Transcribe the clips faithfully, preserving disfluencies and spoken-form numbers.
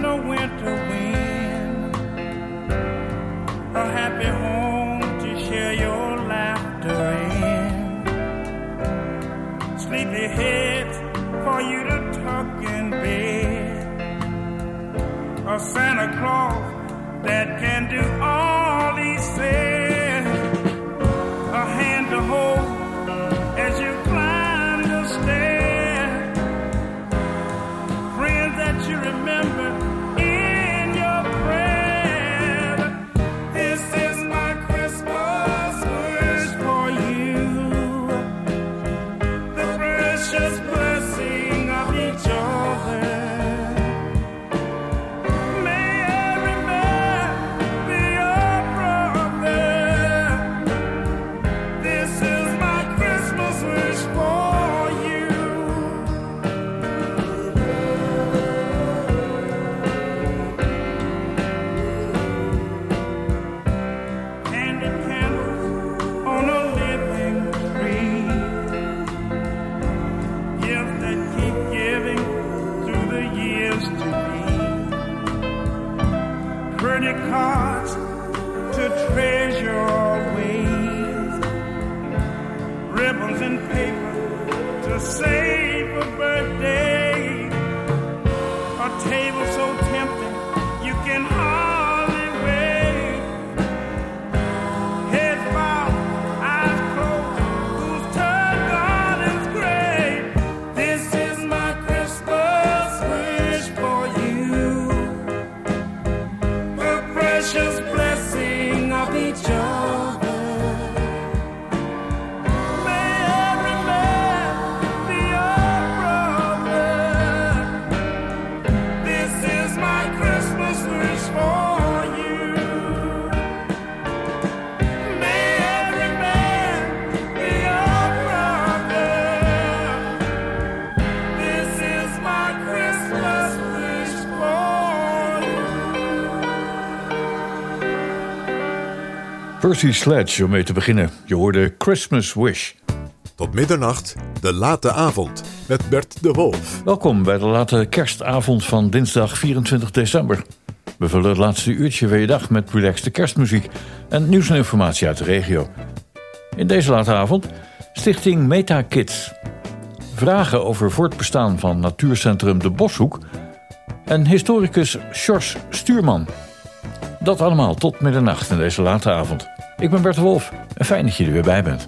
no winter wind, a happy home to share your laughter in, sleepy heads for you to tuck in bed, a Santa Claus that can do all he said, a hand to hold as you climb the stairs, friends that you remember in your prayer. This is my Christmas wish for you, the precious blessing of each other. Cards to treasure ways, ribbons and paper to save a birthday, a table so tempting you can hardly wait, heads bowed, eyes closed, whose turn garden's great. This is my Christmas wish for you, precious blessing of each other. May every man be your brother. This is my Christmas wish for you. May every man be your brother. This is my Christmas wish for you. Percy Sledge, om mee te beginnen. Je hoorde Christmas Wish. Tot middernacht, de late avond, met Bert de Wolf. Welkom bij de late kerstavond van dinsdag vierentwintig december. We vullen het laatste uurtje weer je dag met relaxte kerstmuziek en nieuws en informatie uit de regio. In deze late avond stichting Meta Kids. Vragen over voortbestaan van natuurcentrum De Boshoek en historicus Sjors Stuurman. Dat allemaal tot middernacht in deze late avond. Ik ben Bert de Wolf en fijn dat je er weer bij bent.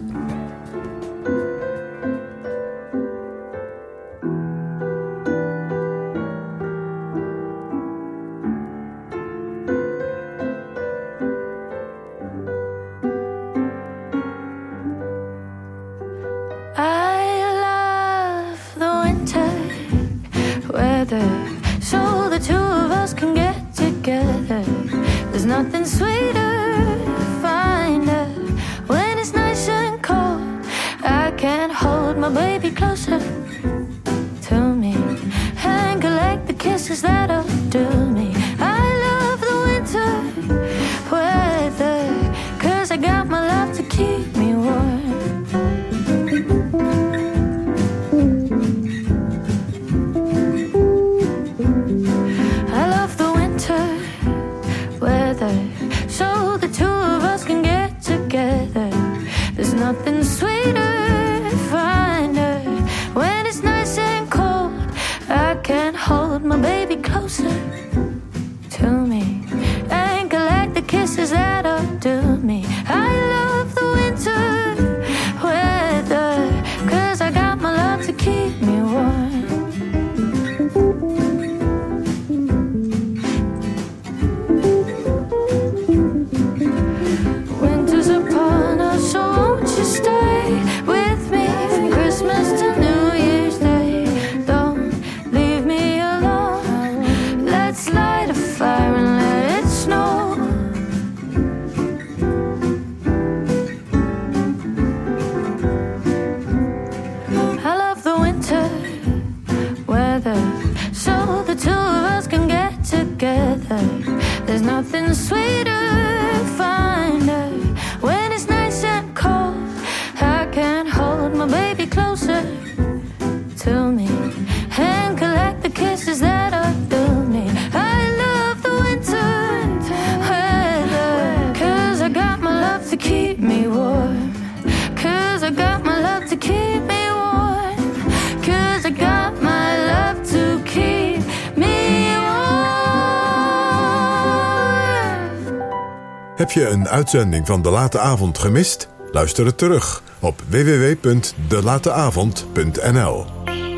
I love the winter weather, so the two of us can get together. There's nothing sweeter, finer, when it's nice and cold. I can't hold my baby closer to me and collect the kisses that'll do me. I love the winter weather, 'cause I got my love to keep me warm. I love the winter weather, so the two of us can get together. There's nothing sweeter, finer, when it's nice and cold. I can't hold my baby closer to me and collect the kisses that'll do me. I love the winter weather, 'cause I got my love to keep me warm. Winter's upon us, so won't you stay with me from Christmas to New Year's Day? Don't leave me alone. Let's light a fire and let it snow. Heb je een uitzending van De Late Avond gemist? Luister het terug op w w w punt de late avond punt n l.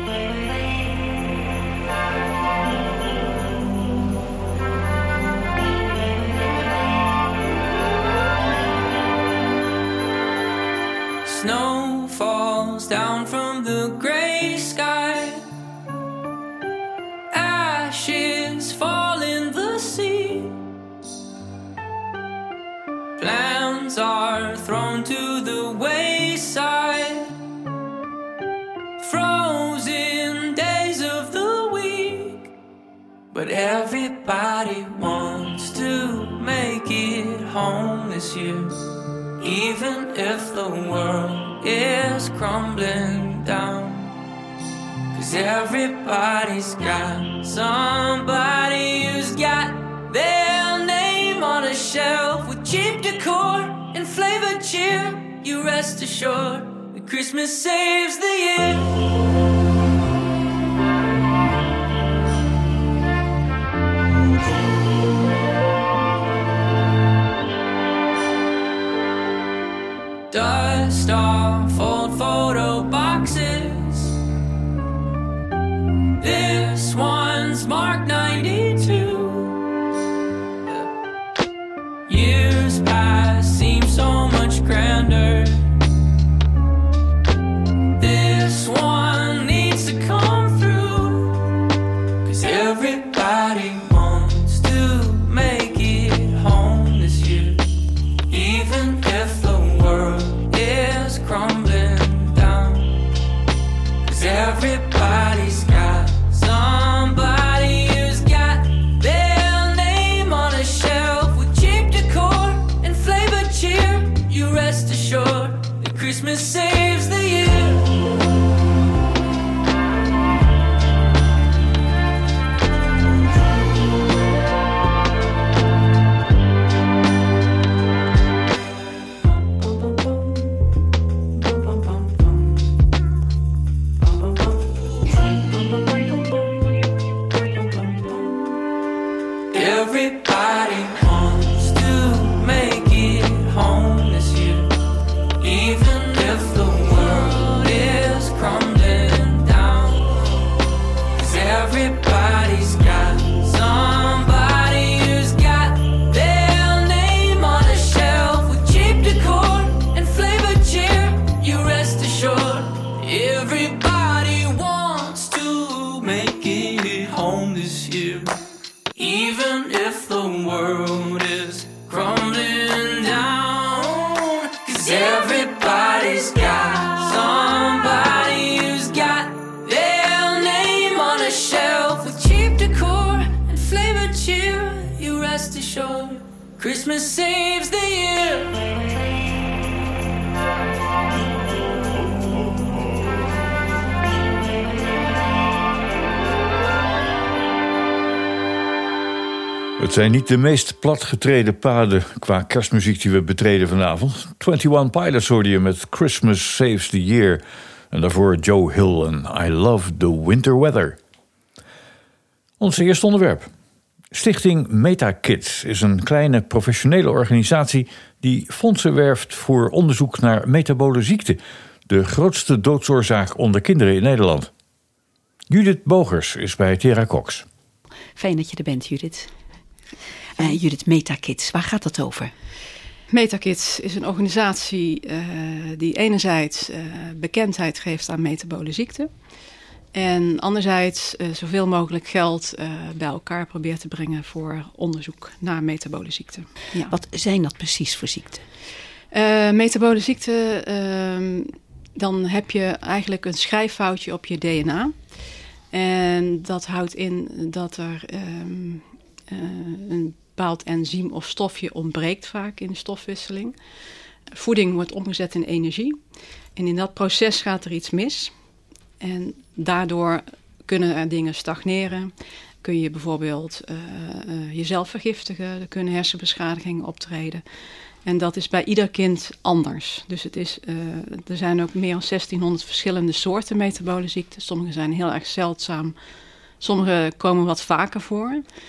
Snow falls down from the gray sky. Ashes fall in the sea. Plans are thrown to the wayside. Frozen days of the week. But everybody wants to make it home this year. Even if the world is crumbling down. 'Cause everybody's got somebody who's got their name on a shelf with cheap decor and flavored cheer. You rest assured that Christmas saves the year. Dust off old photo boxes. This one's marked ninety-two. Years past seem so much grander. This one needs to come through. 'Cause everybody wants to make it home this year. Even if the world is crumbling down. 'Cause everybody's got somebody who's got their name on a shelf with cheap decor and flavored cheer. You rest assured that Christmas saves the year. Everybody wants to make it home this year. Even if the world is crumbling down. 'Cause everybody's got somebody who's got their name on a shelf with cheap decor and flavored cheer. You rest assured, everybody wants to make it home this year. Even if the world is crumbling down. 'Cause everybody's got somebody who's got their name on a shelf with cheap decor and flavored cheer. You rest assured, Christmas saves the year. Het zijn niet de meest platgetreden paden qua kerstmuziek die we betreden vanavond. eenentwintig Pilots hoorde je met Christmas Saves the Year. En daarvoor Joe Hill en I Love the Winter Weather. Ons eerste onderwerp. Stichting MetaKids is een kleine professionele organisatie die fondsen werft voor onderzoek naar metabole ziekte, de grootste doodsoorzaak onder kinderen in Nederland. Judith Bogers is bij Tera Cox. Fijn dat je er bent, Judith. Uh, Judith, MetaKids, waar gaat het over? MetaKids is een organisatie uh, die enerzijds uh, bekendheid geeft aan metabole ziekten. En anderzijds uh, zoveel mogelijk geld uh, bij elkaar probeert te brengen voor onderzoek naar metabole ziekten. Ja. Wat zijn dat precies voor ziekten? Uh, metabole ziekten, uh, dan heb je eigenlijk een schrijffoutje op je D N A. En dat houdt in dat er um, uh, een bepaald enzym of stofje ontbreekt vaak in de stofwisseling. Voeding wordt omgezet in energie. En in dat proces gaat er iets mis. En daardoor kunnen er dingen stagneren. Kun je bijvoorbeeld uh, uh, jezelf vergiftigen. Er kunnen hersenbeschadigingen optreden. En dat is bij ieder kind anders. Dus het is, uh, er zijn ook meer dan zestienhonderd verschillende soorten metabole ziekten. Sommige zijn heel erg zeldzaam. Sommige komen wat vaker voor.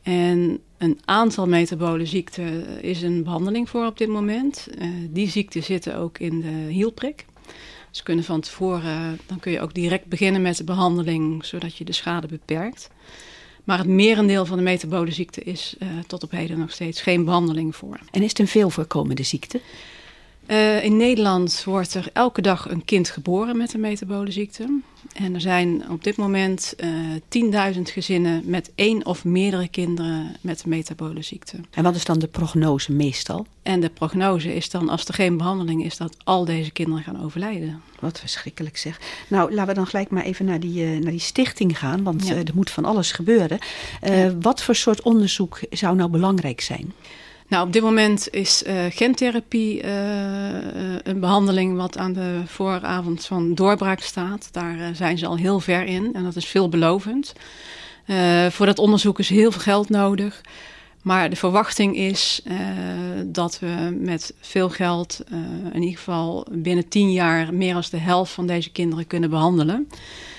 En een aantal metabole ziekten is een behandeling voor op dit moment. Uh, die ziekten zitten ook in de hielprik. Dus kunnen van tevoren, dan kun je ook direct beginnen met de behandeling, zodat je de schade beperkt. Maar het merendeel van de metabole ziekte is uh, tot op heden nog steeds geen behandeling voor. En is het een veel voorkomende ziekte? Uh, in Nederland wordt er elke dag een kind geboren met een metabole ziekte. En er zijn op dit moment uh, tienduizend gezinnen met één of meerdere kinderen met een metabole ziekte. En wat is dan de prognose meestal? En de prognose is dan, als er geen behandeling is, dat al deze kinderen gaan overlijden. Wat verschrikkelijk zeg. Nou, laten we dan gelijk maar even naar die, uh, naar die stichting gaan, want ja. uh, er moet van alles gebeuren. Uh, ja. Wat voor soort onderzoek zou nou belangrijk zijn? Nou, op dit moment is uh, gentherapie uh, een behandeling wat aan de vooravond van doorbraak staat. Daar uh, zijn ze al heel ver in en dat is veelbelovend. Uh, voor dat onderzoek is heel veel geld nodig. Maar de verwachting is uh, dat we met veel geld uh, in ieder geval binnen tien jaar meer dan de helft van deze kinderen kunnen behandelen.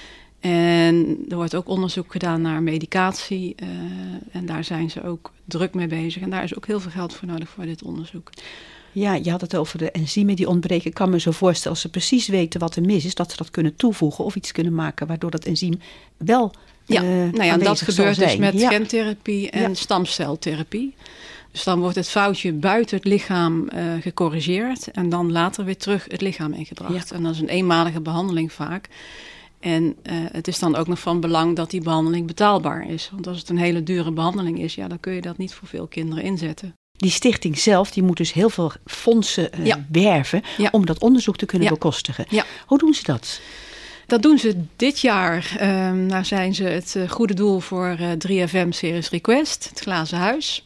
En er wordt ook onderzoek gedaan naar medicatie uh, en daar zijn ze ook druk mee bezig. En daar is ook heel veel geld voor nodig voor dit onderzoek. Ja, je had het over de enzymen die ontbreken. Ik kan me zo voorstellen, als ze precies weten wat er mis is, dat ze dat kunnen toevoegen of iets kunnen maken waardoor dat enzym wel Ja, uh, nou ja, dat gebeurt dus met ja. gentherapie en ja. stamceltherapie. Dus dan wordt het foutje buiten het lichaam uh, gecorrigeerd en dan later weer terug het lichaam ingebracht. Ja. En dat is een eenmalige behandeling vaak. En uh, het is dan ook nog van belang dat die behandeling betaalbaar is. Want als het een hele dure behandeling is, ja, dan kun je dat niet voor veel kinderen inzetten. Die stichting zelf, die moet dus heel veel fondsen uh, ja. werven ja. om dat onderzoek te kunnen ja. bekostigen. Ja. Hoe doen ze dat? Dat doen ze dit jaar. Uh, nou zijn ze het uh, goede doel voor uh, drie F M Series Request, het Glazen Huis.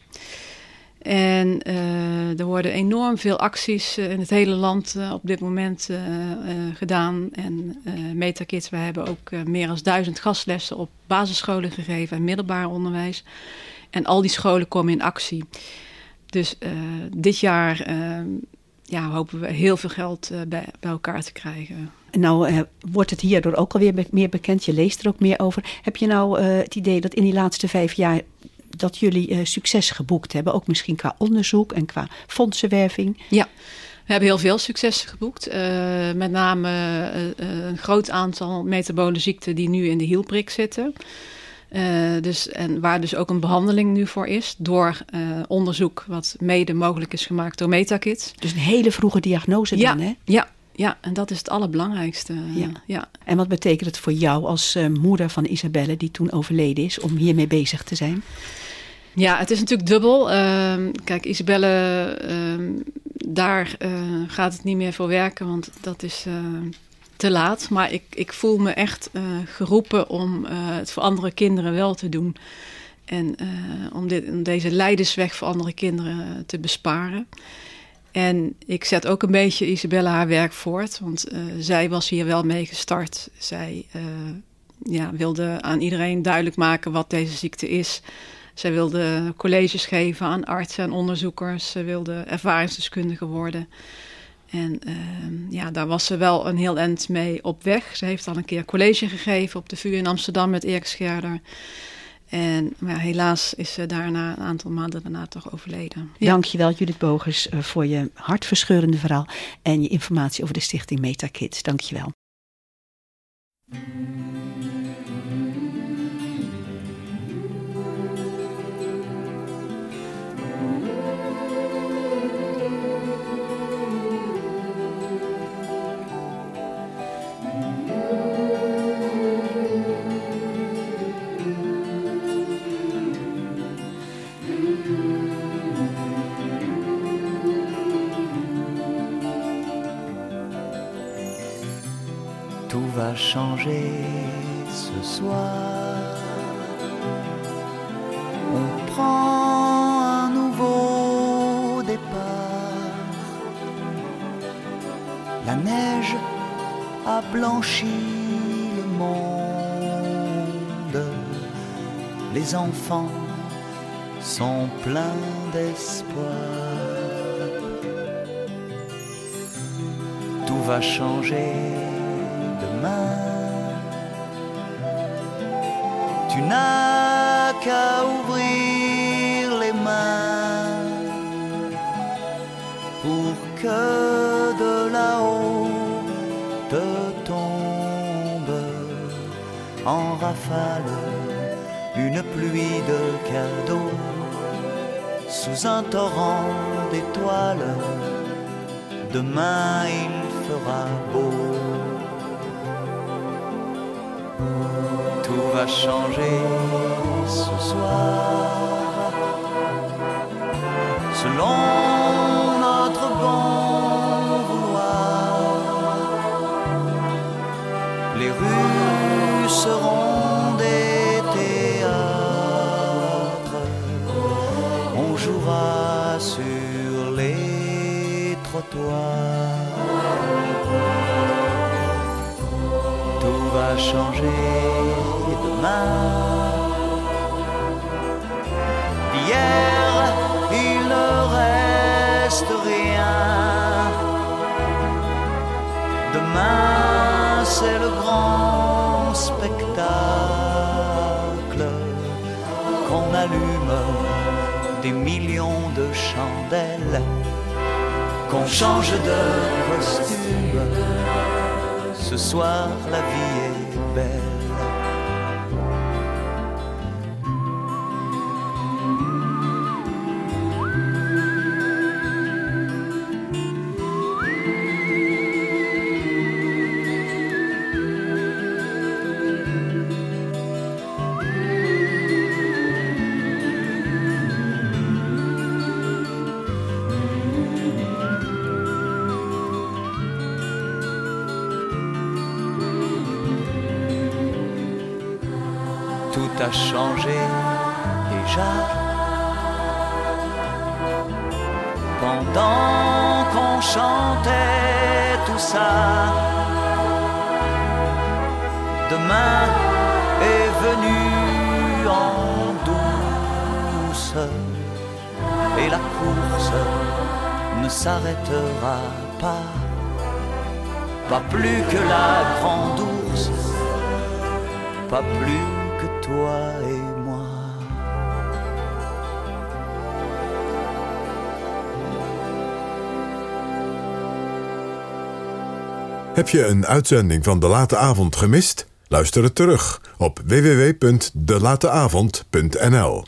En uh, er worden enorm veel acties uh, in het hele land uh, op dit moment uh, uh, gedaan. En uh, MetaKids, wij hebben ook uh, meer dan duizend gastlessen op basisscholen gegeven en middelbaar onderwijs. En al die scholen komen in actie. Dus uh, dit jaar uh, ja, hopen we heel veel geld uh, bij, bij elkaar te krijgen. Nou uh, wordt het hierdoor ook alweer be- meer bekend, je leest er ook meer over. Heb je nou uh, het idee dat in die laatste vijf jaar dat jullie uh, succes geboekt hebben? Ook misschien qua onderzoek en qua fondsenwerving? Ja, we hebben heel veel succes geboekt. Uh, met name uh, uh, een groot aantal metabole ziekten die nu in de hielprik zitten. Uh, dus, en waar dus ook een behandeling nu voor is door uh, onderzoek wat mede mogelijk is gemaakt door MetaKids. Dus een hele vroege diagnose ja, dan, hè? Ja, ja, en dat is het allerbelangrijkste. Ja. Ja. En wat betekent het voor jou als uh, moeder van Isabelle, die toen overleden is, om hiermee bezig te zijn? Ja, het is natuurlijk dubbel. Uh, kijk, Isabelle, uh, daar uh, gaat het niet meer voor werken, want dat is uh, te laat. Maar ik, ik voel me echt uh, geroepen om uh, het voor andere kinderen wel te doen. En uh, om, dit, om deze lijdensweg voor andere kinderen uh, te besparen. En ik zet ook een beetje Isabelle haar werk voort, want uh, zij was hier wel mee gestart. Zij uh, ja, wilde aan iedereen duidelijk maken wat deze ziekte is. Zij wilde colleges geven aan artsen en onderzoekers. Ze wilde ervaringsdeskundige worden. En uh, ja, daar was ze wel een heel eind mee op weg. Ze heeft al een keer college gegeven op de V U in Amsterdam met Erik Scherder. En maar helaas is ze daarna een aantal maanden daarna toch overleden. Ja. Dankjewel Judith Bogers voor je hartverscheurende verhaal en je informatie over de stichting MetaKids. Dankjewel. Tout va changer ce soir. On prend un nouveau départ. La neige a blanchi le monde. Les enfants sont pleins d'espoir. Tout va changer demain. Tu n'as qu'à ouvrir que de là-haut te tombe en rafale une pluie de cadeaux sous un torrent d'étoiles. Demain il fera beau. Tout va changer ce soir selon notre bon vouloir. Les rues seront des théâtres, on jouera sur les trottoirs. Tout va changer demain. Hier, il ne reste rien. Demain, c'est le grand spectacle qu'on allume des millions de chandelles, qu'on change de costume. Ce soir, la vie est belle. Tout a changé déjà. Pendant qu'on chantait tout ça, demain est venu en douce et la course ne s'arrêtera pas, pas plus que la grande ours, pas plus que toi et moi. Heb je een uitzending van De Late Avond gemist? Luister het terug op w w w punt de late avond punt n l.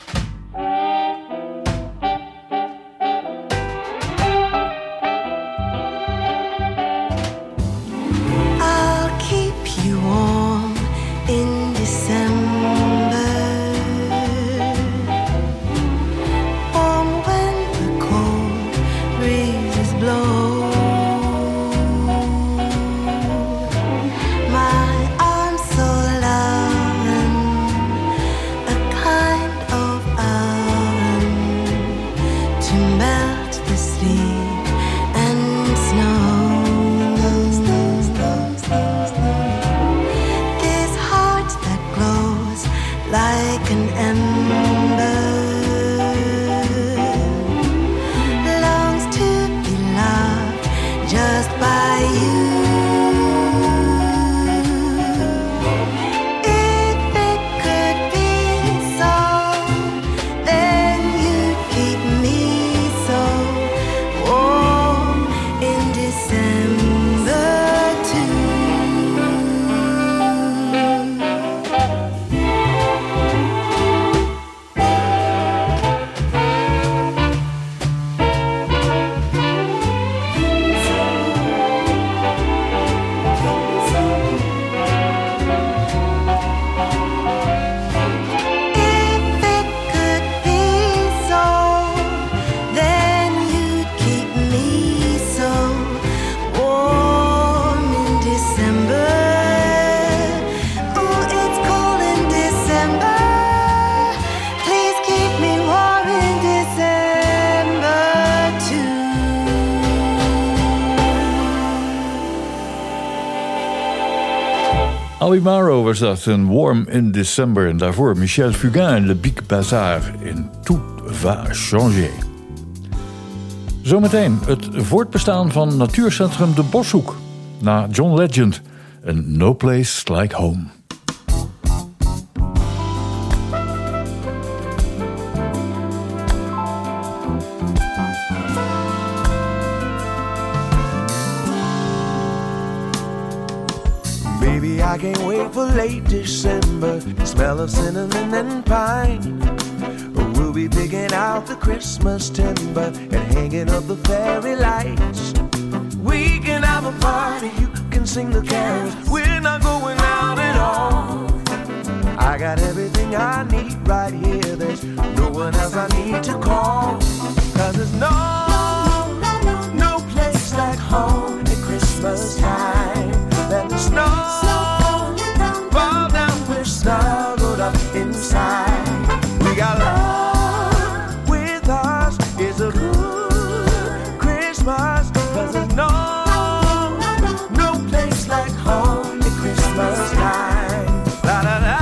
Ali Maro was dat, een Warm in December. En daarvoor Michel Fugain, Le Big Bazar in Tout va changer. Zometeen het voortbestaan van natuurcentrum De Boshoek. Na John Legend en No Place Like Home. I can't wait for late December. Smell of cinnamon and pine. We'll be digging out the Christmas timber and hanging up the fairy lights. We can have a party, you can sing the carols. We're not going out at all. I got everything I need right here. There's no one else I need to call. Cause there's no, no place like home at Christmas time. Let the snow fall down, we're snuggled up inside. We got love with us, it's a good Christmas. Cause there's no, no place like home at Christmas time. La la la.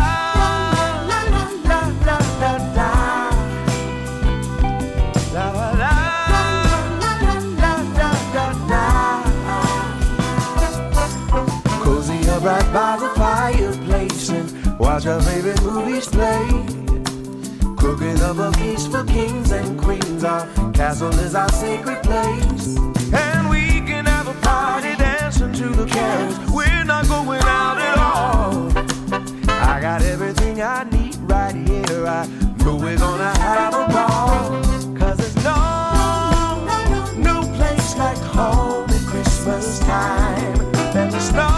Right by the fireplace and watch our favorite movies play. Cooking up a feast for kings and queens. Our castle is our sacred place. And we can have a party dancing to the carols. We're not going out at all. I got everything I need right here. I know we're gonna have a ball. Cause there's no, no place like home at Christmas time. And the snow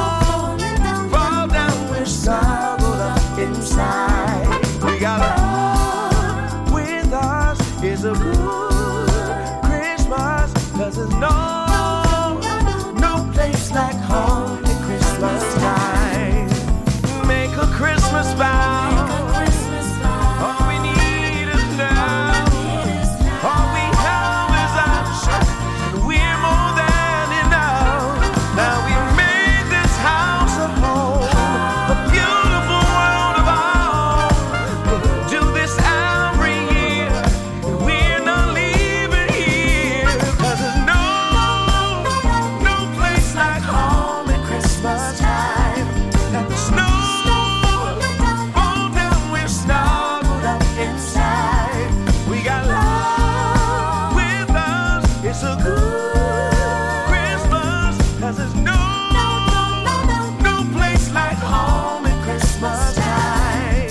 snuggled up inside. We got love with us. It's a good Christmas. Cause there's no, no place like home at Christmas time. Make a Christmas vow. All we need is now. All we have is us. And we're more than enough. Now we made this house a home. A beautiful world of ours. Do this every year. We're not leaving here. Cause there's no, no place like home at Christmas time. Let the snow fall down, we're snuggled up inside. We got love with us. It's a good Christmas. Cause there's no, no place like home at Christmas time.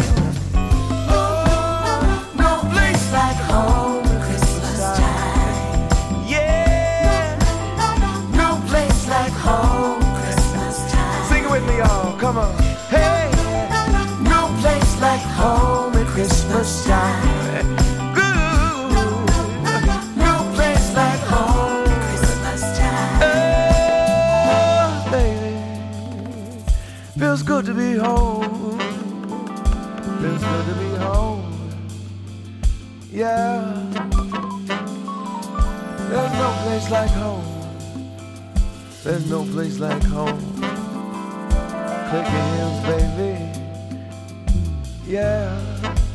Oh, no place like home at Christmas time. Yeah, no place like home at Christmas time. Sing it with me, y'all. Come on. Hey, no place like home at Christmas time. Good. No place like home at Christmas time. Oh, baby. Feels good to be home. Feels good to be home. Yeah. There's no place like home. There's no place like home. Click your heels, baby. Yeah.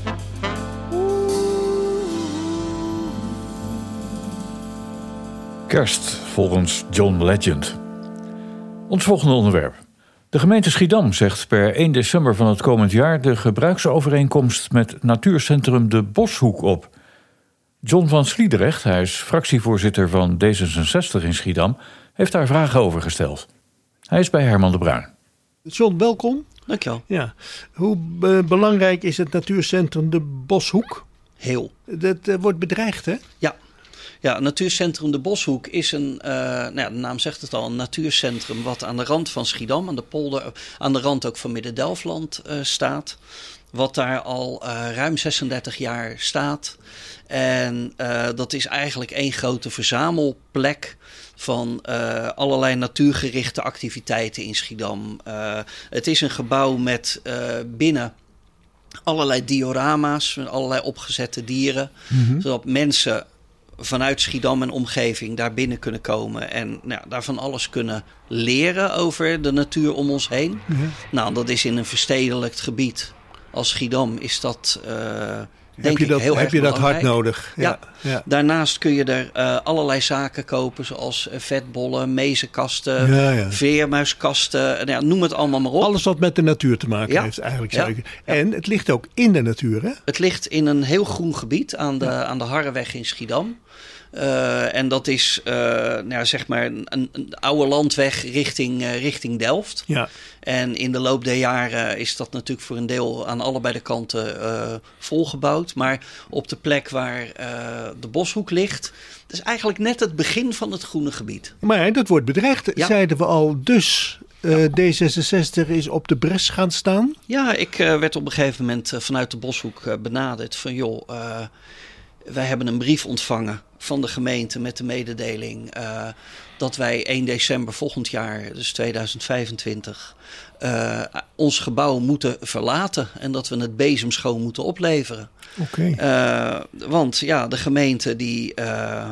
Kerst volgens John Legend. Ons volgende onderwerp. De gemeente Schiedam zegt per één december van het komend jaar de gebruiksovereenkomst met natuurcentrum De Boshoek op. John van Sliedrecht, hij is fractievoorzitter van D zesenzestig in Schiedam, heeft daar vragen over gesteld. Hij is bij Herman de Bruin. John, welkom. Dankjewel. Ja. Hoe be- belangrijk is het natuurcentrum De Boshoek? Heel. Dat uh, wordt bedreigd, hè? Ja. Ja, het natuurcentrum De Boshoek is een, uh, nou ja, de naam zegt het al, een natuurcentrum wat aan de rand van Schiedam, aan de polder, aan de rand ook van Midden-Delfland uh, staat. Wat daar al uh, ruim zesendertig jaar staat. En uh, dat is eigenlijk één grote verzamelplek van uh, allerlei natuurgerichte activiteiten in Schiedam. Uh, het is een gebouw met uh, binnen allerlei diorama's, met allerlei opgezette dieren. Mm-hmm. Zodat mensen vanuit Schiedam en omgeving daar binnen kunnen komen en nou, daarvan alles kunnen leren over de natuur om ons heen. Mm-hmm. Nou, dat is in een verstedelijkt gebied als Schiedam is dat uh, denk heb je dat, ik heel heb erg je dat belangrijk. hard nodig? Ja. Ja. Ja. Daarnaast kun je er uh, allerlei zaken kopen zoals uh, vetbollen, mezenkasten, ja, ja. veermuiskasten, nou ja, noem het allemaal maar op. Alles wat met de natuur te maken ja. heeft eigenlijk. Ja. Ja. En het ligt ook in de natuur, hè? Het ligt in een heel groen gebied aan de, ja. aan de Harreweg in Schiedam. Uh, en dat is uh, nou, zeg maar een, een oude landweg richting, uh, richting Delft. Ja. En in de loop der jaren is dat natuurlijk voor een deel aan allebei de kanten uh, volgebouwd. Maar op de plek waar uh, de Boshoek ligt, dat is eigenlijk net het begin van het groene gebied. Maar dat wordt bedreigd, ja. zeiden we al. Dus uh, D zesenzestig is op de bres gaan staan. Ja, ik uh, werd op een gegeven moment uh, vanuit de Boshoek uh, benaderd van joh, uh, wij hebben een brief ontvangen van de gemeente met de mededeling uh, dat wij één december volgend jaar, dus tweeduizend vijfentwintig, uh, ons gebouw moeten verlaten en dat we het bezemschoon moeten opleveren. Okay. Uh, want ja, de gemeente die uh,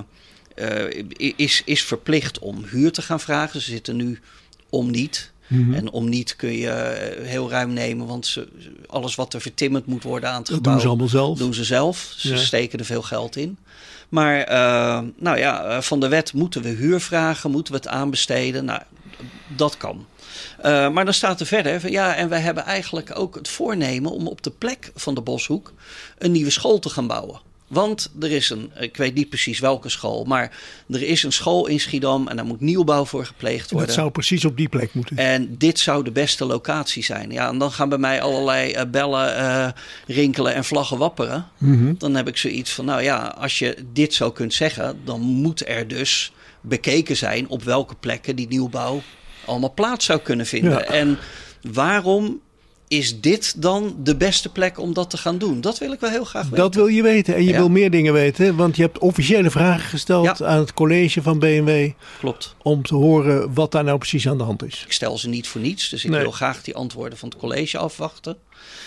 uh, is, is verplicht om huur te gaan vragen. Ze zitten nu om niet. Mm-hmm. En om niet kun je heel ruim nemen, want ze, alles wat er vertimmerd moet worden aan het dat gebouw, doen ze allemaal zelf. Doen ze zelf. Ze ja. steken er veel geld in. Maar uh, nou ja, van de wet moeten we huur vragen, moeten we het aanbesteden. Nou, dat kan. Uh, maar dan staat er verder van ja, en wij hebben eigenlijk ook het voornemen om op de plek van de Boshoek een nieuwe school te gaan bouwen. Want er is een, ik weet niet precies welke school, maar er is een school in Schiedam en daar moet nieuwbouw voor gepleegd worden. En dat zou precies op die plek moeten. En dit zou de beste locatie zijn. Ja, en dan gaan bij mij allerlei uh, bellen uh, rinkelen en vlaggen wapperen. Mm-hmm. Dan heb ik zoiets van, nou ja, als je dit zo kunt zeggen, dan moet er dus bekeken zijn op welke plekken die nieuwbouw allemaal plaats zou kunnen vinden. Ja. En waarom is dit dan de beste plek om dat te gaan doen? Dat wil ik wel heel graag weten. Dat wil je weten. En je ja. wil meer dingen weten. Want je hebt officiële vragen gesteld ja. aan het college van B M W. Klopt. Om te horen wat daar nou precies aan de hand is. Ik stel ze niet voor niets. Dus ik nee. wil graag die antwoorden van het college afwachten.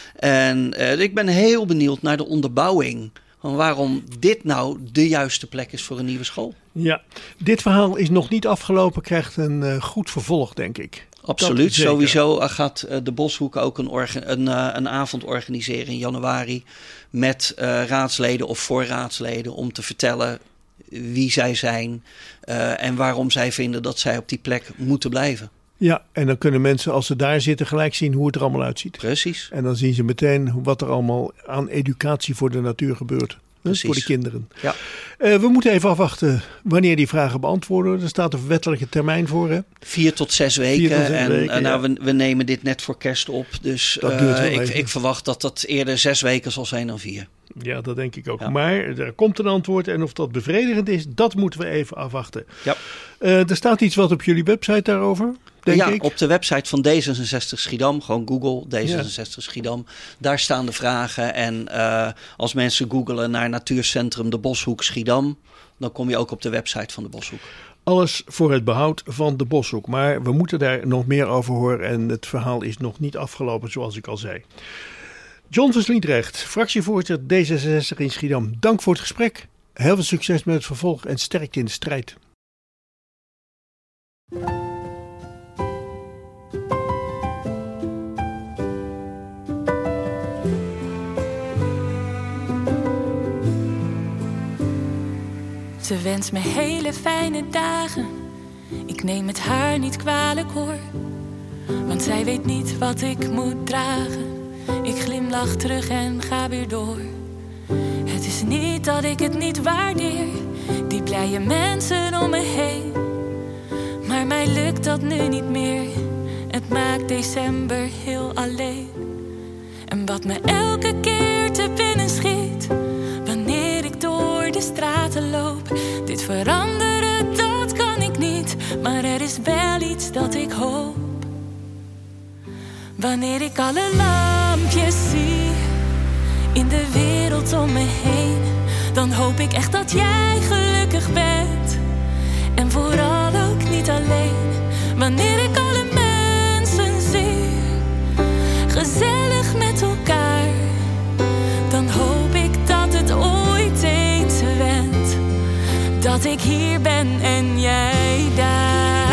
En uh, ik ben heel benieuwd naar de onderbouwing. Van waarom dit nou de juiste plek is voor een nieuwe school. Ja, dit verhaal is nog niet afgelopen. Krijgt een uh, goed vervolg, denk ik. Absoluut. Sowieso gaat de Boshoek ook een, orga- een, uh, een avond organiseren in januari met uh, raadsleden of voorraadsleden om te vertellen wie zij zijn uh, en waarom zij vinden dat zij op die plek moeten blijven. Ja, en dan kunnen mensen als ze daar zitten gelijk zien hoe het er allemaal uitziet. Precies. En dan zien ze meteen wat er allemaal aan educatie voor de natuur gebeurt. Precies. Voor de kinderen. Ja. Uh, we moeten even afwachten wanneer die vragen beantwoord worden. Er staat een wettelijke termijn voor. Hè? Vier tot zes weken. Vier tot zes en weken, uh, nou, ja. we, we nemen dit net voor kerst op. Dus dat uh, duurt wel ik, even. ik verwacht dat dat eerder zes weken zal zijn dan vier. Ja, dat denk ik ook. Ja. Maar er komt een antwoord. En of dat bevredigend is, dat moeten we even afwachten. Ja. Uh, er staat iets wat op jullie website daarover. Denk ja, ik. op de website van D zesenzestig Schiedam, gewoon Google D zesenzestig ja. Schiedam. Daar staan de vragen. En uh, als mensen googelen naar Natuurcentrum de Boshoek Schiedam, dan kom je ook op de website van de Boshoek. Alles voor het behoud van de Boshoek. Maar we moeten daar nog meer over horen. En het verhaal is nog niet afgelopen, zoals ik al zei. John van Sliedrecht, fractievoorzitter D zesenzestig in Schiedam. Dank voor het gesprek. Heel veel succes met het vervolg en sterkte in de strijd. Ze wenst me hele fijne dagen. Ik neem het haar niet kwalijk hoor. Want zij weet niet wat ik moet dragen. Ik glimlach terug en ga weer door. Het is niet dat ik het niet waardeer, die blije mensen om me heen. Maar mij lukt dat nu niet meer. Het maakt december heel alleen. En wat me elke keer te binnen schiet, wanneer ik door de straten loop. Dit veranderen, dat kan ik niet. Maar er is wel iets dat ik hoop. Wanneer ik alle lampjes zie in de wereld om me heen, dan hoop ik echt dat jij gelukkig bent. En vooral ook niet alleen. Wanneer ik alle mensen zie, gezellig met elkaar, dan hoop ik dat het ooit eens wendt. Dat ik hier ben en jij daar.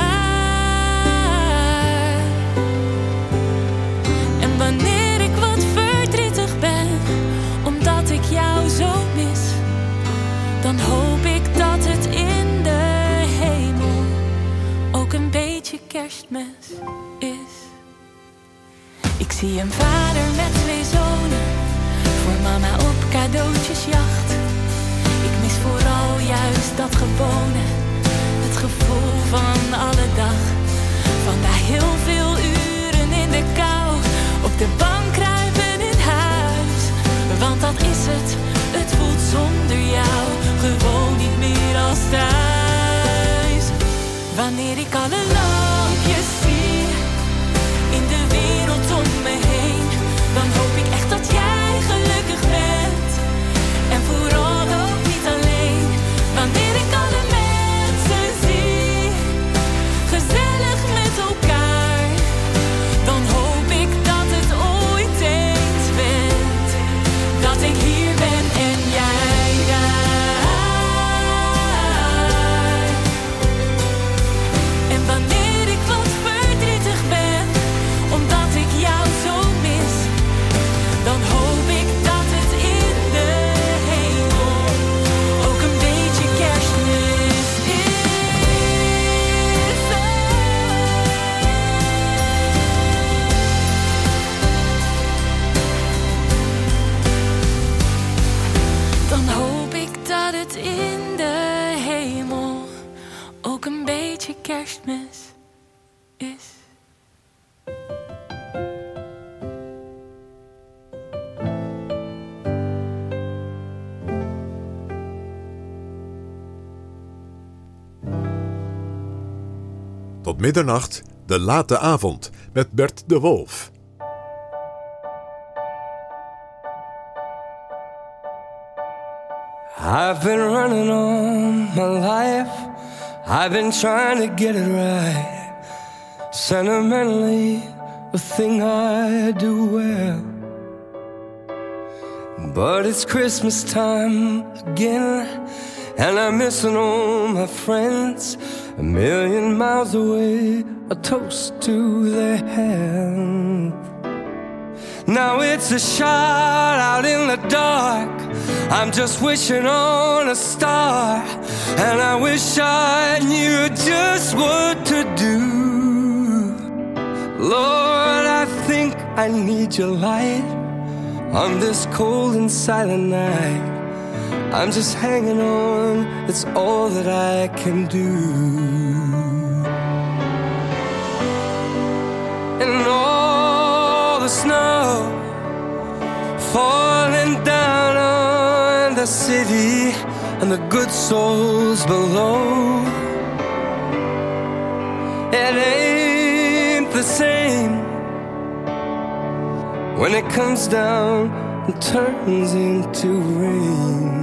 En wanneer ik wat verdrietig ben, omdat ik jou zo mis, dan hoop ik dat het in de hemel ook een beetje kerstmis is. Ik zie een vader met twee zonen, voor mama op cadeautjesjacht. Ik mis vooral juist dat gewone, het gevoel van alle dag. Van daar heel veel uren in de kou. Op de bank kruipen in huis. Want dat is het, het voelt zonder jou gewoon niet meer als thuis. Wanneer ik alle lampjes zie in de wereld om me heen, dan hoop ik echt dat jij gelukkig bent. En vooral ook niet alleen. Wanneer ik alle mensen zie, gezellig met elkaar, dan hoop ik dat het ooit eens bent. Dat ik hier ben en jij daar. En wanneer ik wat verdrietig ben, omdat ik jou zo mis, dan hoop ik dat het in de hemel ook een beetje Kerstmis is. Dan hoop ik dat het in de hemel ook een beetje Kerstmis is. Tot middernacht, de late avond, met Bert de Wolf. I've been running on my life. I've been trying to get it right. Sentimentally, a thing I do well. But it's Christmas time again, and I'm missing all my friends. A million miles away, a toast to their health. Now it's a shot out in the dark. I'm just wishing on a star, and I wish I knew just what to do. Lord, I think I need your light on this cold and silent night. I'm just hanging on, it's all that I can do. And all the snow falling down on the city and the good souls below, it ain't the same when it comes down and turns into rain.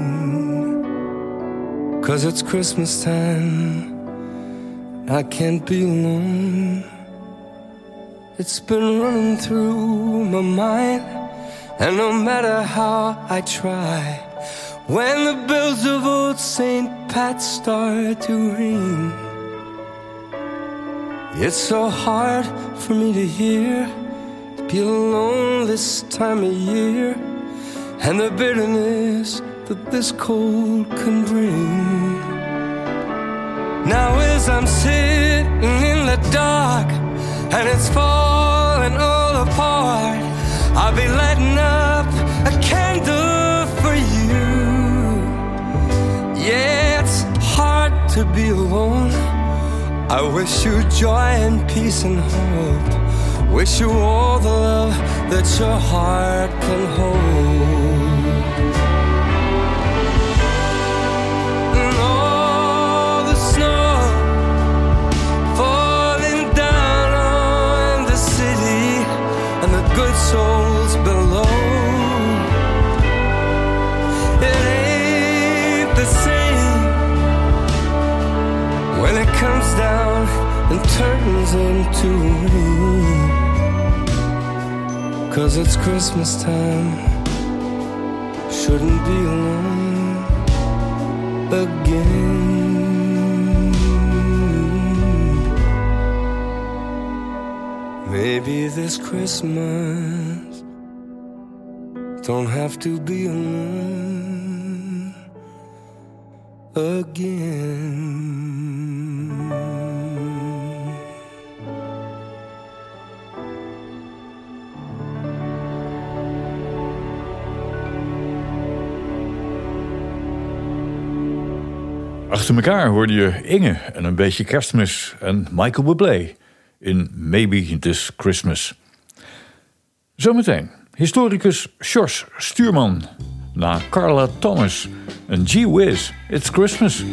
'Cause it's Christmas time, I can't be alone. It's been running through my mind, and no matter how I try, when the bells of old Saint Pat start to ring, it's so hard for me to hear, to be alone this time of year, and the bitterness that this cold can bring. Now as I'm sitting in the dark and it's falling all apart, I'll be lighting up a candle for you. Yeah, it's hard to be alone. I wish you joy and peace and hope. Wish you all the love that your heart can hold. And all the snow falling down on the city and the good souls below, it ain't the same when it comes down and turns into rain. 'Cause it's Christmas time, shouldn't be alone again. Maybe this Christmas don't have to be alone again. Achter elkaar hoorde je Inge en een beetje Kerstmis en Michael Bublé in Maybe This Christmas. Zometeen historicus Sjors Stuurman. Na Carla Thomas. Een Gee Whiz, It's Christmas.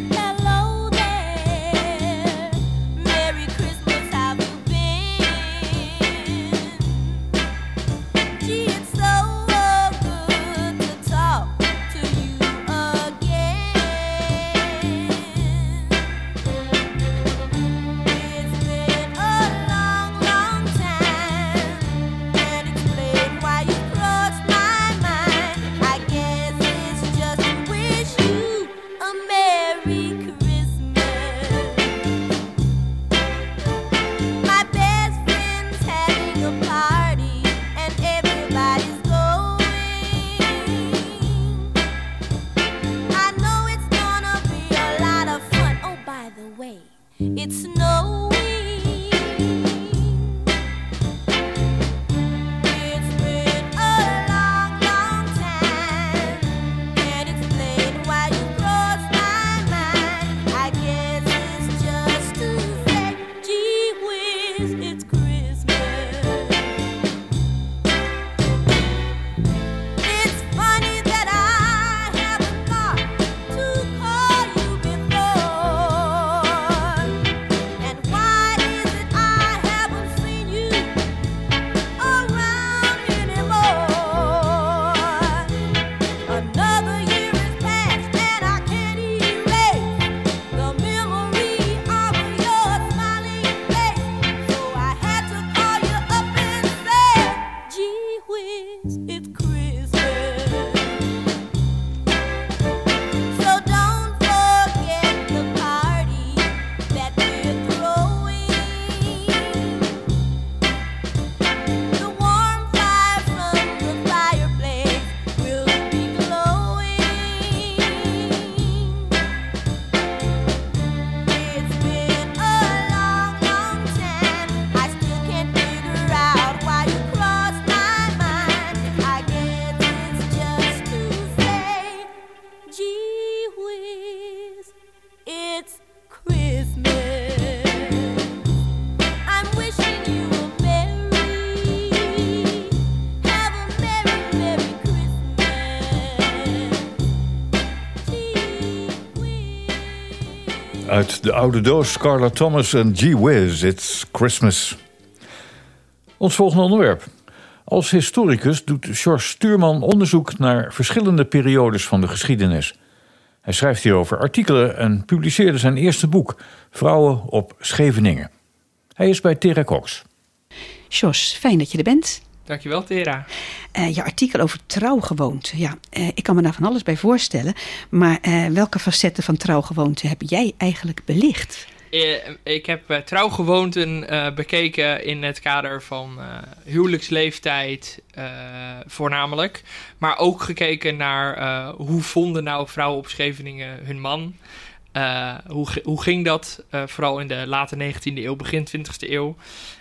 Uit de oude doos, Carla Thomas en Gee Whiz, It's Christmas. Ons volgende onderwerp. Als historicus doet Sjors Stuurman onderzoek naar verschillende periodes van de geschiedenis. Hij schrijft hierover artikelen en publiceerde zijn eerste boek, Vrouwen op Scheveningen. Hij is bij Tera Cox. Sjors, fijn dat je er bent. Dankjewel, Tera. Uh, je artikel over trouwgewoonte. Ja, uh, ik kan me daar van alles bij voorstellen. Maar uh, welke facetten van trouwgewoonte heb jij eigenlijk belicht? Uh, ik heb uh, trouwgewoonten uh, bekeken in het kader van uh, huwelijksleeftijd uh, voornamelijk. Maar ook gekeken naar uh, hoe vonden nou vrouwen op Scheveningen hun man. Uh, hoe, hoe ging dat? Uh, vooral in de late negentiende eeuw, begin twintigste eeuw.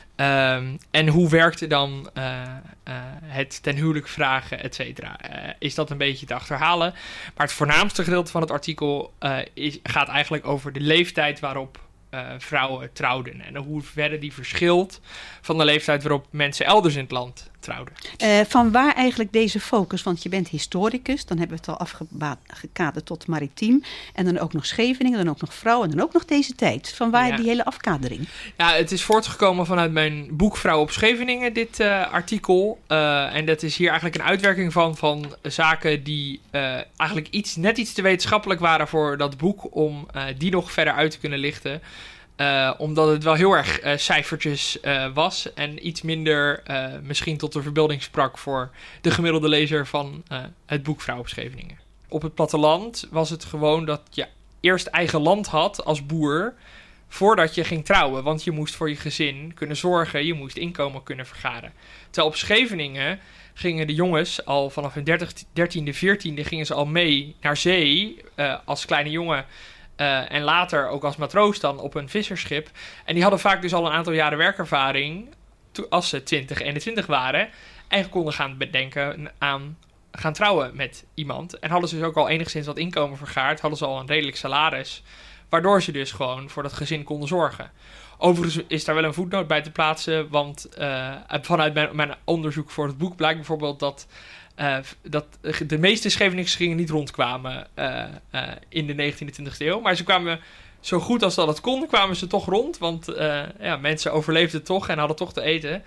Um, en hoe werkte dan uh, uh, het ten huwelijk vragen, et cetera? Uh, is dat een beetje te achterhalen? Maar het voornaamste gedeelte van het artikel uh, is, gaat eigenlijk over de leeftijd waarop uh, vrouwen trouwden. En hoe verder die verschilt van de leeftijd waarop mensen elders in het land trouwden. Uh, van waar eigenlijk deze focus? Want je bent historicus, dan hebben we het al afgekaderd tot maritiem. En dan ook nog Scheveningen, dan ook nog vrouwen en dan ook nog deze tijd. Van waar ja. die hele afkadering? Ja, het is voortgekomen vanuit mijn boek Vrouwen op Scheveningen, dit uh, artikel. Uh, en dat is hier eigenlijk een uitwerking van, van zaken die uh, eigenlijk iets, net iets te wetenschappelijk waren voor dat boek, om uh, die nog verder uit te kunnen lichten. Uh, omdat het wel heel erg uh, cijfertjes uh, was en iets minder uh, misschien tot de verbeelding sprak voor de gemiddelde lezer van uh, het boek Vrouw op Scheveningen. Op het platteland was het gewoon dat je eerst eigen land had als boer voordat je ging trouwen. Want je moest voor je gezin kunnen zorgen, je moest inkomen kunnen vergaren. Terwijl op Scheveningen gingen de jongens al vanaf hun dertiende, veertiende gingen ze al mee naar zee uh, als kleine jongen. Uh, en later ook als matroos dan op een visserschip. En die hadden vaak dus al een aantal jaren werkervaring to- als ze twintig, eenentwintig waren. En konden gaan bedenken aan gaan trouwen met iemand. En hadden ze dus ook al enigszins wat inkomen vergaard. Hadden ze al een redelijk salaris Waardoor ze dus gewoon voor dat gezin konden zorgen. Overigens is daar wel een voetnoot bij te plaatsen. Want uh, vanuit mijn, mijn onderzoek voor het boek blijkt bijvoorbeeld dat, uh, dat de meeste Scheveningse gingen niet rondkwamen uh, uh, in de negentiende en twintigste eeuw. Maar ze kwamen zo goed als dat het kon, kwamen ze toch rond. Want uh, ja, mensen overleefden toch en hadden toch te eten.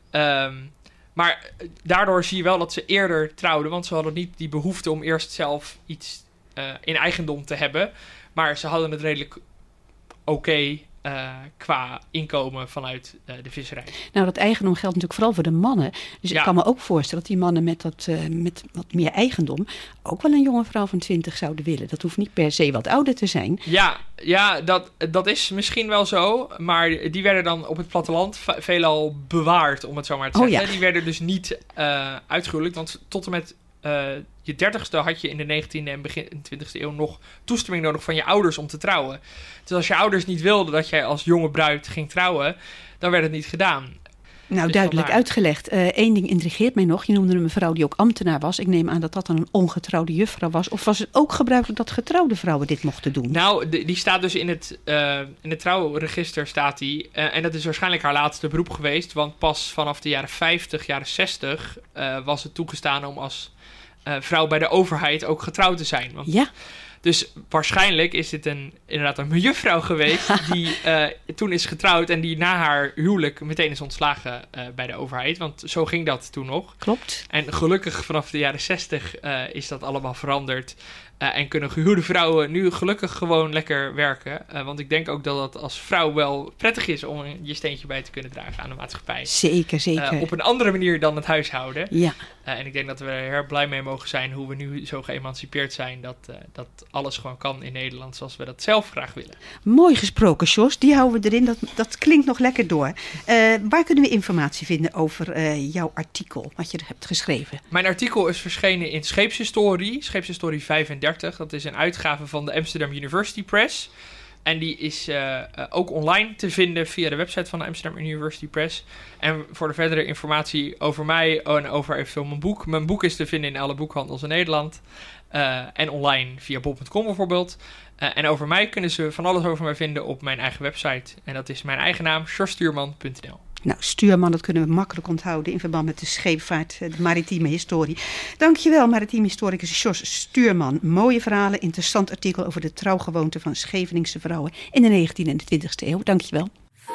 Um, maar daardoor zie je wel dat ze eerder trouwden. Want ze hadden niet die behoefte om eerst zelf iets uh, in eigendom te hebben. Maar ze hadden het redelijk oké okay, uh, qua inkomen vanuit uh, de visserij. Nou, dat eigendom geldt natuurlijk vooral voor de mannen. Dus ja. Ik kan me ook voorstellen dat die mannen met, dat, uh, met wat meer eigendom ook wel een jonge vrouw van twintig zouden willen. Dat hoeft niet per se wat ouder te zijn. Ja, ja dat, dat is misschien wel zo. Maar die werden dan op het platteland v- veelal bewaard, om het zo maar te zeggen. Oh, ja. Die werden dus niet uh, uitgehuwelijkt, want tot en met Uh, je dertigste had je in de negentiende en begin twintigste eeuw nog toestemming nodig van je ouders om te trouwen. Dus als je ouders niet wilden dat jij als jonge bruid ging trouwen, dan werd het niet gedaan. Nou, dus duidelijk vandaar. uitgelegd. Eén uh, ding intrigeert mij nog. Je noemde een mevrouw die ook ambtenaar was. Ik neem aan dat dat dan een ongetrouwde juffrouw was. Of was het ook gebruikelijk dat getrouwde vrouwen dit mochten doen? Nou, de, die staat dus in het, uh, in het trouwregister staat die. Uh, en dat is waarschijnlijk haar laatste beroep geweest. Want pas vanaf de jaren vijftig, jaren zestig uh, was het toegestaan om als Uh, vrouw bij de overheid ook getrouwd te zijn. Want, ja. Dus waarschijnlijk is dit een, inderdaad een mejuffrouw geweest die uh, toen is getrouwd en die na haar huwelijk meteen is ontslagen uh, bij de overheid. Want zo ging dat toen nog. Klopt. En gelukkig vanaf de jaren zestig uh, is dat allemaal veranderd. Uh, en kunnen gehuwde vrouwen nu gelukkig gewoon lekker werken. Uh, want ik denk ook dat dat als vrouw wel prettig is om je steentje bij te kunnen dragen aan de maatschappij. Zeker, zeker. Uh, op een andere manier dan het huishouden. Ja. Uh, en ik denk dat we er heel blij mee mogen zijn hoe we nu zo geëmancipeerd zijn. Dat, uh, dat alles gewoon kan in Nederland zoals we dat zelf graag willen. Mooi gesproken, Jos. Die houden we erin. Dat, dat klinkt nog lekker door. Uh, waar kunnen we informatie vinden over uh, jouw artikel, wat je hebt geschreven? Mijn artikel is verschenen in Scheepshistorie. Scheepshistorie vijfendertig. Dat is een uitgave van de Amsterdam University Press. En die is uh, uh, ook online te vinden via de website van de Amsterdam University Press. En voor de verdere informatie over mij en over eventueel mijn boek. Mijn boek is te vinden in alle boekhandels in Nederland. Uh, en online via bol punt com bijvoorbeeld. Uh, en over mij kunnen ze van alles over mij vinden op mijn eigen website. En dat is mijn eigen naam, jos stuurman punt n l. Nou, Stuurman, dat kunnen we makkelijk onthouden in verband met de scheepvaart, de maritieme historie. Dankjewel, maritieme historicus Jos Stuurman. Mooie verhalen, interessant artikel over de trouwgewoonte van Scheveningse vrouwen in de negentiende en de twintigste eeuw. Dankjewel.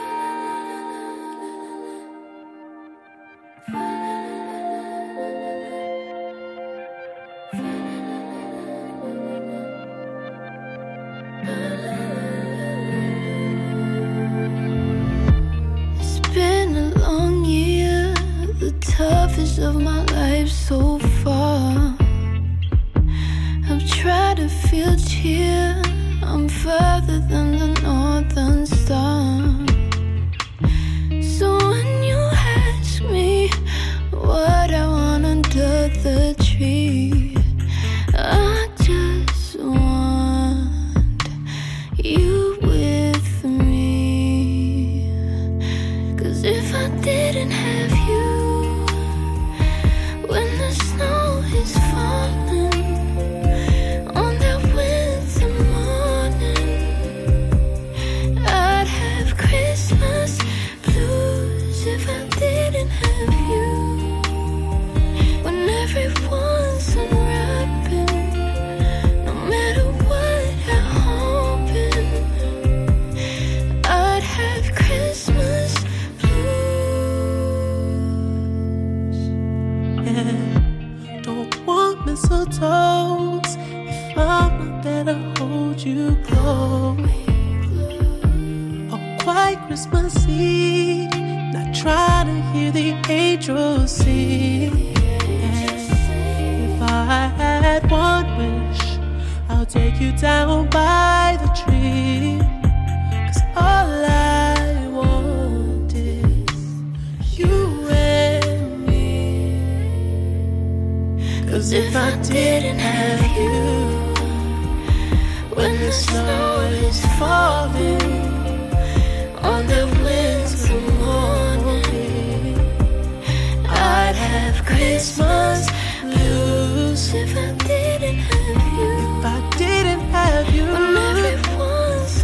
Toughest of my life so far. I've tried to feel cheer. I'm further than the northern star. So when you ask me what I want under the tree, I just want you with me. 'Cause if I didn't have you, when the snow is falling on that winter morning, I'd have Christmas blues if I didn't have you. When everyone's unwrapping, no matter what I'm hoping, I'd have Christmas Don't want mistletoes if I'm not there to hold you close. On quiet Christmas Eve, not trying to hear the angels sing. If I had one wish, I'll take you down by the tree. 'Cause all I want is you and me. 'Cause if I didn't have you, when the snow is falling on the winter morning, I'd have Christmas blues if I didn't have you. If I didn't have you, when everyone's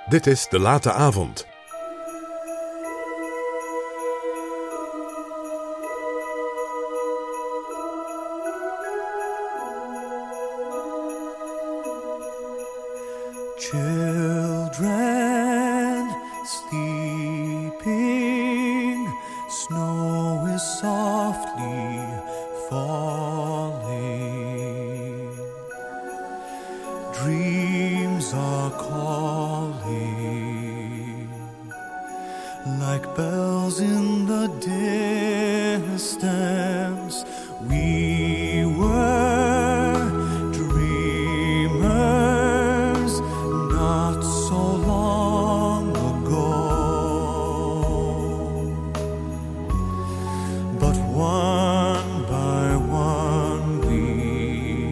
Dit is De Late Avond. Children sleeping, snow is softly falling. Dreams are calling like bells in the distance. We were dreamers not so long ago, but one by one we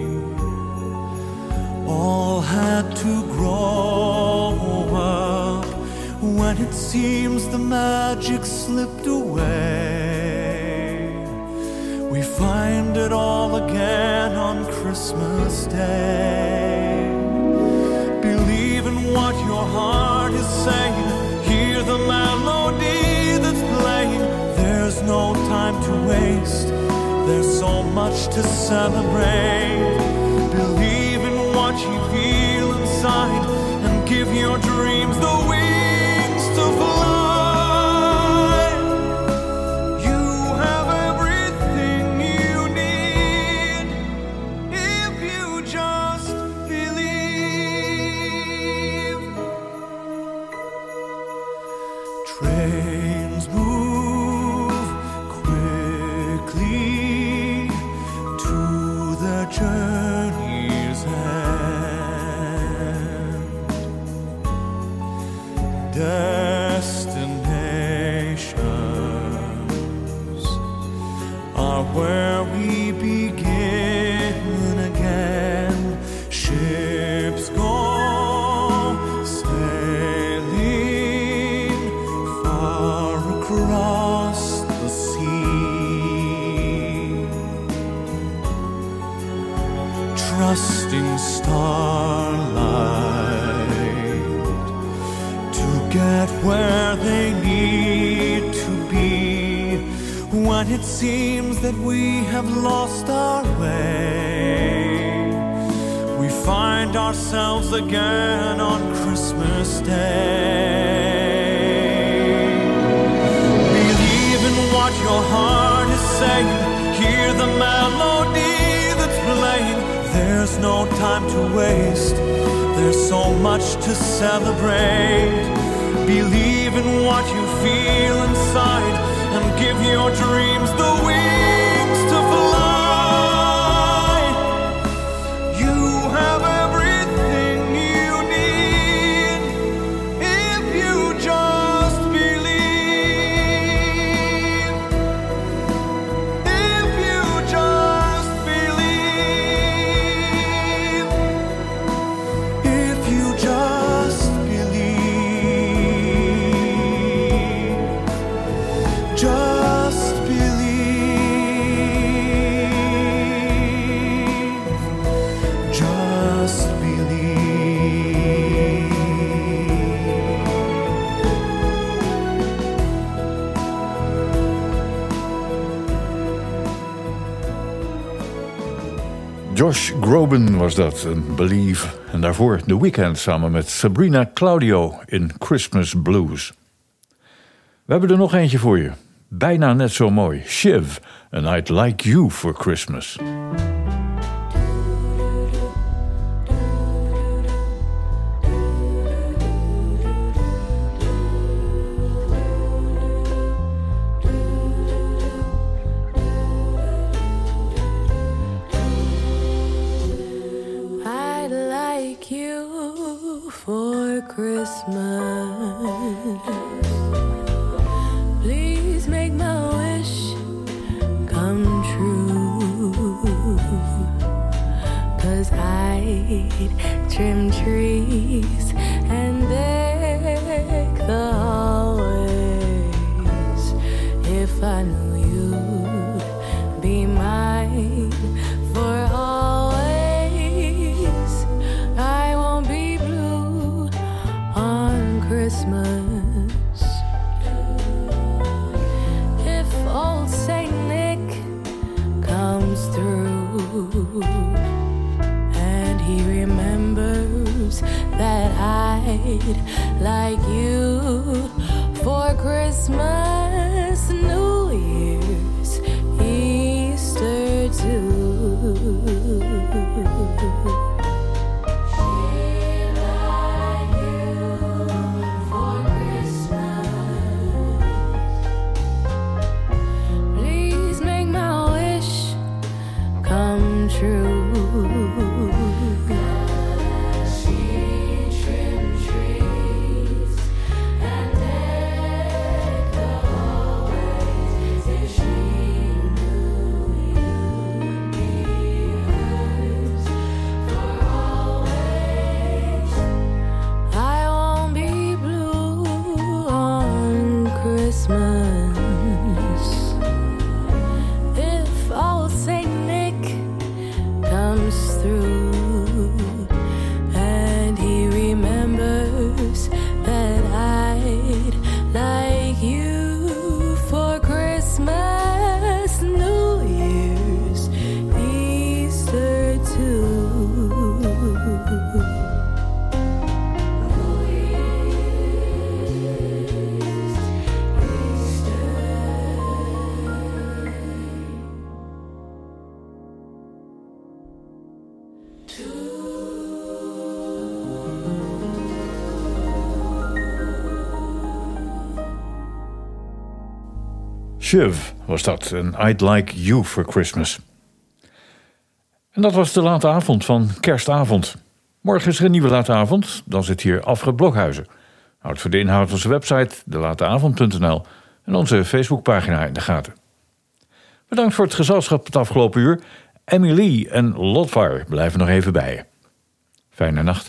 all had to grow up. When it seems the magic slipped away, we find it all again on Christmas Day. Believe in what your heart is saying, hear the melody that's playing. There's no time to waste, there's so much to celebrate. Believe in what you feel inside and give your dreams the wings to fly. You have everything you need if you just believe. Trains move quickly to their journey's end. Destinations are where we begin again. Ships go sailing far across the sea, trusting starlight to get where they need to be. When it seems that we have lost our way, we find ourselves again on Christmas Day. Believe in what your heart is saying, hear the melody that's playing. There's no time to waste, there's so much to celebrate. Believe in what you feel inside and give your dreams the wings to fly. You have everything you need if you just believe. If you just believe. If you just believe. Just believe. Just believe. Josh Groban was dat, een Believe. En daarvoor The Weeknd samen met Sabrina Claudio in Christmas Blues. We hebben er nog eentje voor je. Bijna net zo mooi. Shiv, and I'd Like You for Christmas. I'd like you for Christmas. Please make my wish come true. 'Cause I'd trim trees and deck the hallways if I knew you'd be mine for always. I won't be blue on I'd like you for Christmas, New Year's, Easter too. True. She trimmed trees and decked the ways till she knew you'd be hers for always. I won't be blue on Christmas if old Saint Nick comes through and he remembers that I'd like you for Christmas, New Year's, Easter too. New Year's, Easter. Shiv was dat, en I'd Like You for Christmas. En dat was de late avond van kerstavond. Morgen is er een nieuwe late avond, dan zit hier Alfred Blokhuizen. Houd voor de inhoud onze website de late avond punt n l en onze Facebookpagina in de gaten. Bedankt voor het gezelschap het afgelopen uur. Emily en Lotvar blijven nog even bij je. Fijne nacht.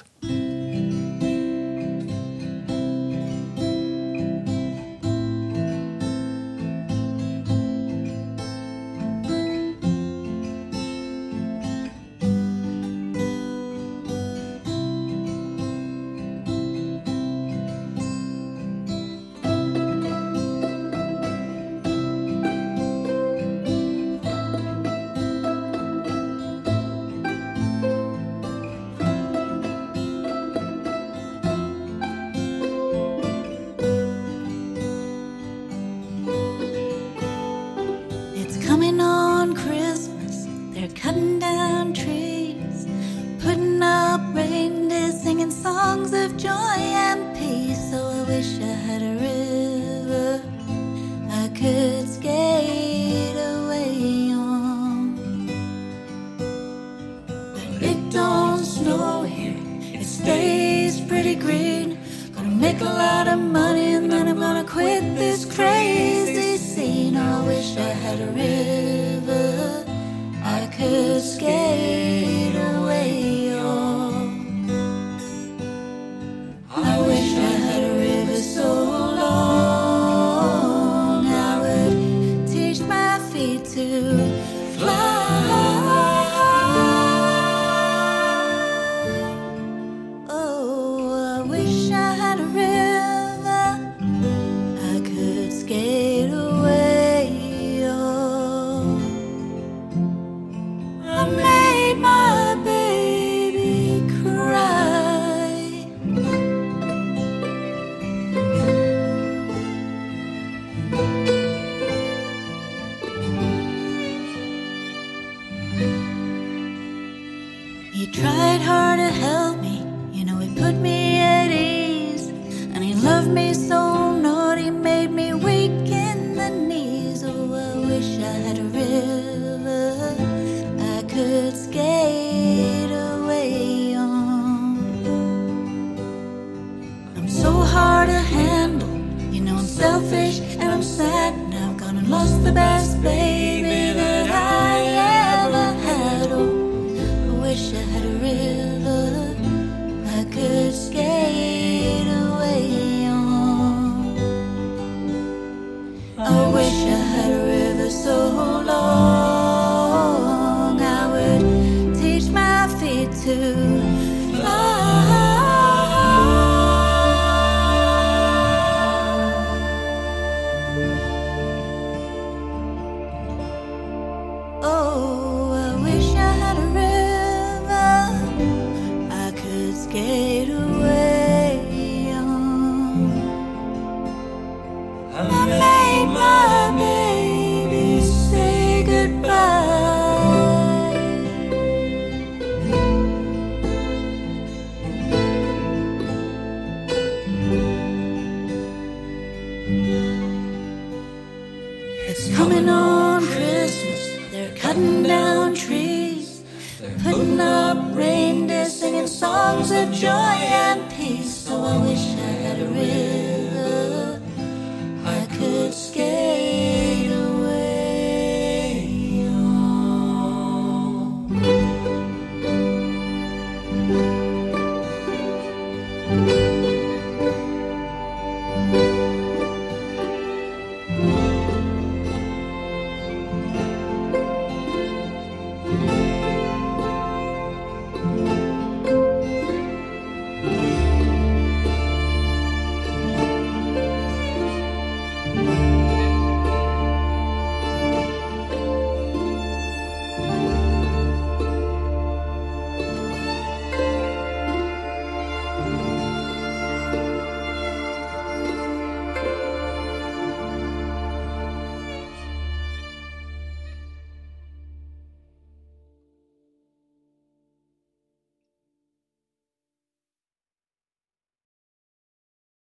flows of joy and peace. So I wish I had a river I could skate